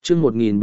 chương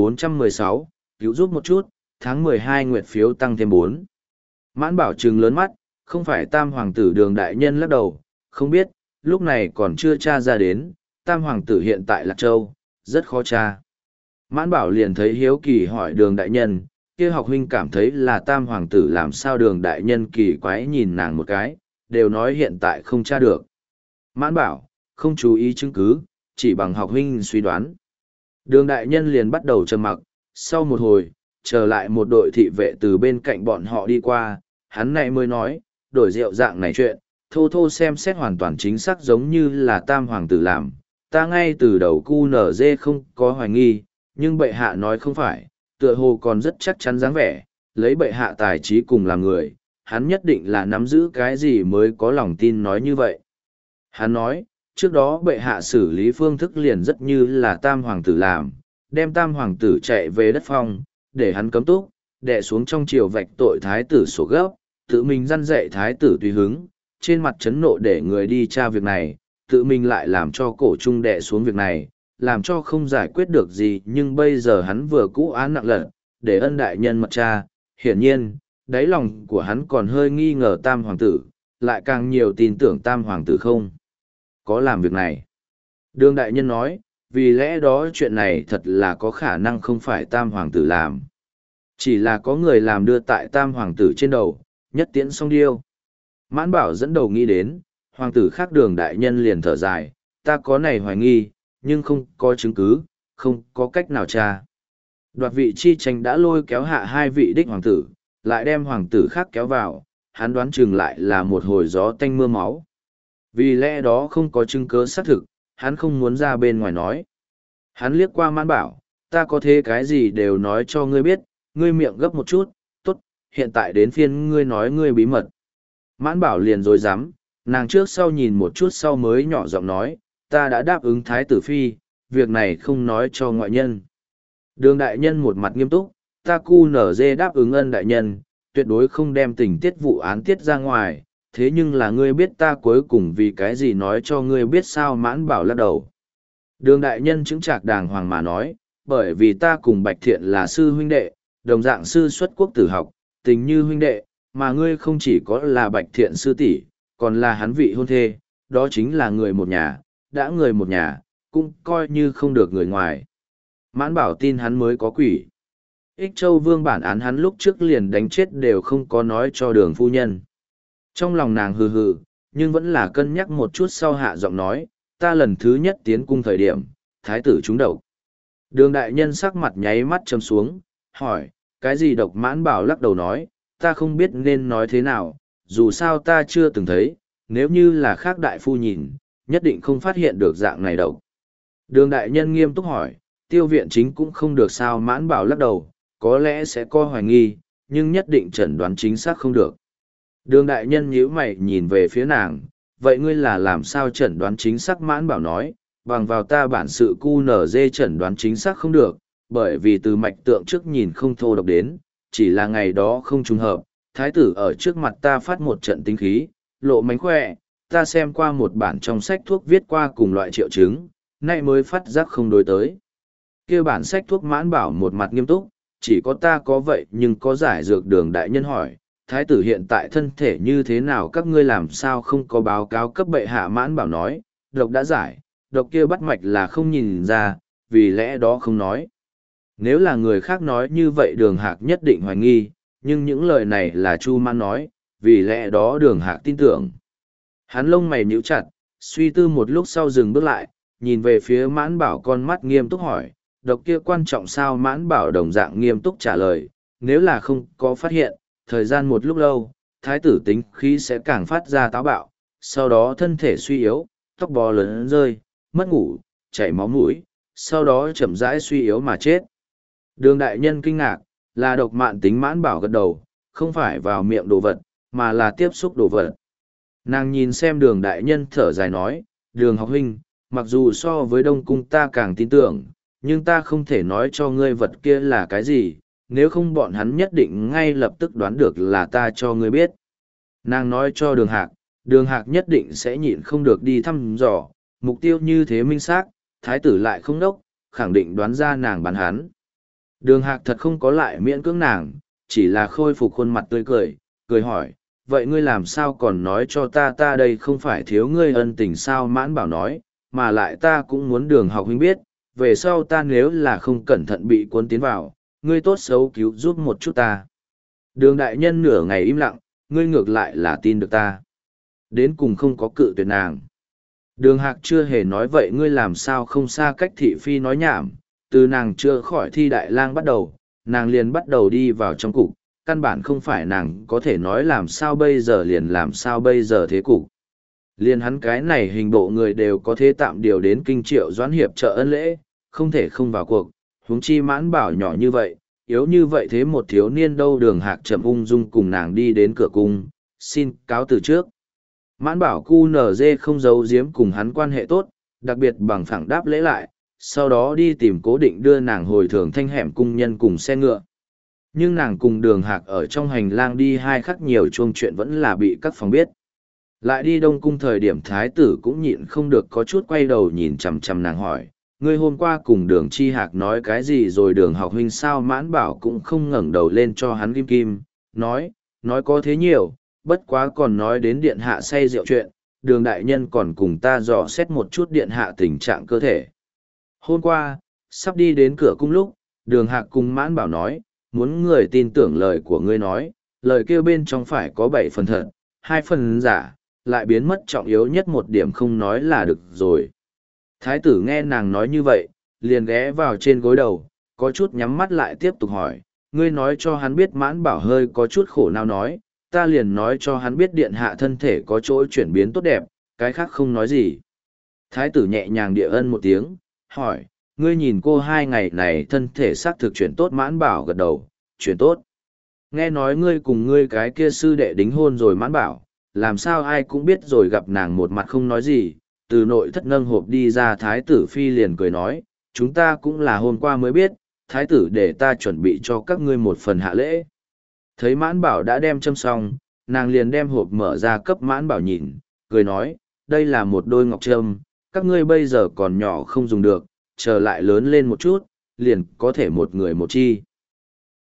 1416, cứu giúp một chút, tháng 12 nguyệt phiếu tăng thêm 4. Mãn Bảo trừng lớn mắt, không phải tam hoàng tử Đường đại nhân lắc đầu, không biết, lúc này còn chưa tra ra đến, tam hoàng tử hiện tại Lạc Châu, rất khó tra. Mãn Bảo liền thấy hiếu kỳ hỏi Đường đại nhân, kia học huynh cảm thấy là tam hoàng tử làm sao Đường đại nhân kỳ quái nhìn nàng một cái, đều nói hiện tại không tra được. Mãn Bảo, không chú ý chứng cứ, chỉ bằng học huynh suy đoán. Đường đại nhân liền bắt đầu trầm mặc, sau một hồi, trở lại một đội thị vệ từ bên cạnh bọn họ đi qua, hắn này mới nói, đổi rượu dạng này chuyện, thô thô xem xét hoàn toàn chính xác giống như là tam hoàng tử làm, ta ngay từ đầu cu nở dê không có hoài nghi, nhưng bệ hạ nói không phải, tựa hồ còn rất chắc chắn dáng vẻ, lấy bệ hạ tài trí cùng làm người, hắn nhất định là nắm giữ cái gì mới có lòng tin nói như vậy. Hắn nói, trước đó bệ hạ xử lý phương thức liền rất như là tam hoàng tử làm, đem tam hoàng tử chạy về đất phong, để hắn cấm túc, đè xuống trong triều vạch tội thái tử sổ gấp, tự mình răn dạy thái tử tùy hứng, trên mặt chấn nộ để người đi tra việc này, tự mình lại làm cho cổ trung đè xuống việc này, làm cho không giải quyết được gì, nhưng bây giờ hắn vừa cũ án nặng lận, để ân đại nhân mật tra, hiển nhiên, đáy lòng của hắn còn hơi nghi ngờ tam hoàng tử, lại càng nhiều tin tưởng tam hoàng tử không có làm việc này. Đường đại nhân nói, vì lẽ đó chuyện này thật là có khả năng không phải tam hoàng tử làm. Chỉ là có người làm đưa tại tam hoàng tử trên đầu, nhất tiễn song điêu. Mãn Bảo dẫn đầu nghĩ đến, hoàng tử khác Đường đại nhân liền thở dài, ta có này hoài nghi, nhưng không có chứng cứ, không có cách nào tra. Đoạt vị chi tranh đã lôi kéo hạ hai vị đích hoàng tử, lại đem hoàng tử khác kéo vào, hắn đoán chừng lại là một hồi gió tanh mưa máu. Vì lẽ đó không có chứng cứ xác thực, hắn không muốn ra bên ngoài nói. Hắn liếc qua Mãn Bảo, ta có thế cái gì đều nói cho ngươi biết, ngươi miệng gấp một chút, tốt, hiện tại đến phiên ngươi nói ngươi bí mật. Mãn Bảo liền dối dám, nàng trước sau nhìn một chút sau mới nhỏ giọng nói, ta đã đáp ứng thái tử phi, việc này không nói cho ngoại nhân. Đường đại nhân một mặt nghiêm túc, ta cu nở dê đáp ứng ân đại nhân, tuyệt đối không đem tình tiết vụ án tiết ra ngoài, thế nhưng là ngươi biết ta cuối cùng vì cái gì nói cho ngươi biết sao. Mãn Bảo lắc đầu. Đường đại nhân chứng trạc đàng hoàng mà nói, bởi vì ta cùng Bạch Thiện là sư huynh đệ, đồng dạng sư xuất quốc tử học, tình như huynh đệ, mà ngươi không chỉ có là Bạch Thiện sư tỷ, còn là hắn vị hôn thê, đó chính là người một nhà, đã người một nhà, cũng coi như không được người ngoài. Mãn Bảo tin hắn mới có quỷ. Ích Châu Vương bản án hắn lúc trước liền đánh chết đều không có nói cho Đường phu nhân. Trong lòng nàng hừ hừ, nhưng vẫn là cân nhắc một chút sau hạ giọng nói, ta lần thứ nhất tiến cung thời điểm, thái tử trúng độc. Đường đại nhân sắc mặt nháy mắt châm xuống, hỏi, cái gì độc? Mãn Bảo lắc đầu nói, ta không biết nên nói thế nào, dù sao ta chưa từng thấy, nếu như là khác đại phu nhìn, nhất định không phát hiện được dạng này độc. Đường đại nhân nghiêm túc hỏi, tiêu viện chính cũng không được sao? Mãn Bảo lắc đầu, có lẽ sẽ có hoài nghi, nhưng nhất định chẩn đoán chính xác không được. Đường đại nhân nhíu mày nhìn về phía nàng, vậy ngươi là làm sao chẩn đoán chính xác? Mãn Bảo nói, bằng vào ta bản sự cu nở dê chẩn đoán chính xác không được, bởi vì từ mạch tượng trước nhìn không thô độc đến, chỉ là ngày đó không trùng hợp, thái tử ở trước mặt ta phát một trận tinh khí, lộ mánh khỏe, ta xem qua một bản trong sách thuốc viết qua cùng loại triệu chứng, nay mới phát giác không đối tới. Kia bản sách thuốc. Mãn Bảo một mặt nghiêm túc, chỉ có ta có vậy nhưng có giải dược. Đường đại nhân hỏi, thái tử hiện tại thân thể như thế nào, các ngươi làm sao không có báo cáo cấp bệ hạ? Mãn Bảo nói, độc đã giải, độc kia bắt mạch là không nhìn ra, vì lẽ đó không nói. Nếu là người khác nói như vậy Đường Hạc nhất định hoài nghi, nhưng những lời này là Chu Mãn nói, vì lẽ đó Đường Hạc tin tưởng. Hắn lông mày nhíu chặt, suy tư một lúc sau dừng bước lại, nhìn về phía Mãn Bảo, con mắt nghiêm túc hỏi, độc kia quan trọng sao? Mãn Bảo đồng dạng nghiêm túc trả lời, nếu là không có phát hiện, thời gian một lúc lâu, thái tử tính khí sẽ càng phát ra táo bạo, sau đó thân thể suy yếu, tóc bò lớn rơi, mất ngủ, chảy máu mũi, sau đó chậm rãi suy yếu mà chết. Đường đại nhân kinh ngạc, là độc mạn tính. Mãn Bảo gật đầu, không phải vào miệng đồ vật, mà là tiếp xúc đồ vật. Nàng nhìn xem Đường đại nhân thở dài nói, Đường học huynh, mặc dù so với Đông Cung ta càng tin tưởng, nhưng ta không thể nói cho ngươi vật kia là cái gì, nếu không bọn hắn nhất định ngay lập tức đoán được là ta cho ngươi biết. Nàng nói cho Đường Hạc nhất định sẽ nhịn không được đi thăm dò, mục tiêu như thế minh xác, thái tử lại không đốc, khẳng định đoán ra nàng bán hắn. Đường Hạc thật không có lại miễn cưỡng nàng, chỉ là khôi phục khuôn mặt tươi cười, cười hỏi, vậy ngươi làm sao còn nói cho ta đây không phải thiếu ngươi ân tình sao? Mãn Bảo nói, mà lại ta cũng muốn Đường học huynh biết, về sau ta nếu là không cẩn thận bị cuốn tiến vào, ngươi tốt xấu cứu giúp một chút ta. Đường đại nhân nửa ngày im lặng, ngươi ngược lại là tin được ta. Đến cùng không có cự tuyệt nàng. Đường Hạc chưa hề nói vậy, ngươi làm sao không xa cách thị phi nói nhảm, từ nàng chưa khỏi thi đại lang bắt đầu, nàng liền bắt đầu đi vào trong cục, căn bản không phải nàng có thể nói làm sao bây giờ liền làm sao bây giờ thế cục. Liền hắn cái này hình bộ người đều có thể tạm điều đến kinh triệu doãn hiệp trợ ân lễ, không thể không vào cuộc, huống chi Mãn Bảo nhỏ như vậy, yếu như vậy thế một thiếu niên đâu. Đường Hạc chậm ung dung cùng nàng đi đến cửa cung, xin cáo từ trước. Mãn Bảo cu nở dê không giấu giếm cùng hắn quan hệ tốt, đặc biệt bằng phẳng đáp lễ lại, sau đó đi tìm cố định đưa nàng hồi thường thanh hẻm cung nhân cùng xe ngựa. Nhưng nàng cùng Đường Hạc ở trong hành lang đi hai khắc nhiều chuông chuyện vẫn là bị các phòng biết. Lại đi Đông Cung thời điểm thái tử cũng nhịn không được có chút quay đầu nhìn chằm chằm nàng hỏi, ngươi hôm qua cùng Đường Chi Hạc nói cái gì rồi? Đường học huynh sao? Mãn Bảo cũng không ngẩng đầu lên cho hắn kim kim, nói có thế nhiều, bất quá còn nói đến điện hạ say rượu chuyện, Đường đại nhân còn cùng ta dò xét một chút điện hạ tình trạng cơ thể. Hôm qua, sắp đi đến cửa cung lúc, Đường Hạc cùng Mãn Bảo nói, muốn người tin tưởng lời của ngươi nói, lời kêu bên trong phải có 7 phần thật, 2 phần giả, lại biến mất trọng yếu nhất một điểm không nói là được rồi. Thái tử nghe nàng nói như vậy, liền ghé vào trên gối đầu, có chút nhắm mắt lại tiếp tục hỏi, ngươi nói cho hắn biết. Mãn Bảo hơi có chút khổ nào nói, ta liền nói cho hắn biết điện hạ thân thể có chỗ chuyển biến tốt đẹp, cái khác không nói gì. Thái tử nhẹ nhàng địa ân một tiếng, hỏi, ngươi nhìn cô 2 ngày này thân thể xác thực chuyển tốt? Mãn Bảo gật đầu, chuyển tốt. Nghe nói ngươi cùng ngươi cái kia sư đệ đính hôn rồi? Mãn Bảo, làm sao ai cũng biết rồi? Gặp nàng một mặt không nói gì, từ nội thất nâng hộp đi ra thái tử phi liền cười nói, chúng ta cũng là hôm qua mới biết, thái tử để ta chuẩn bị cho các ngươi một phần hạ lễ. Thấy Mãn Bảo đã đem châm xong, nàng liền đem hộp mở ra cấp Mãn Bảo nhìn, cười nói, đây là một đôi ngọc trâm, các ngươi bây giờ còn nhỏ không dùng được, chờ lại lớn lên một chút, liền có thể một người một chi.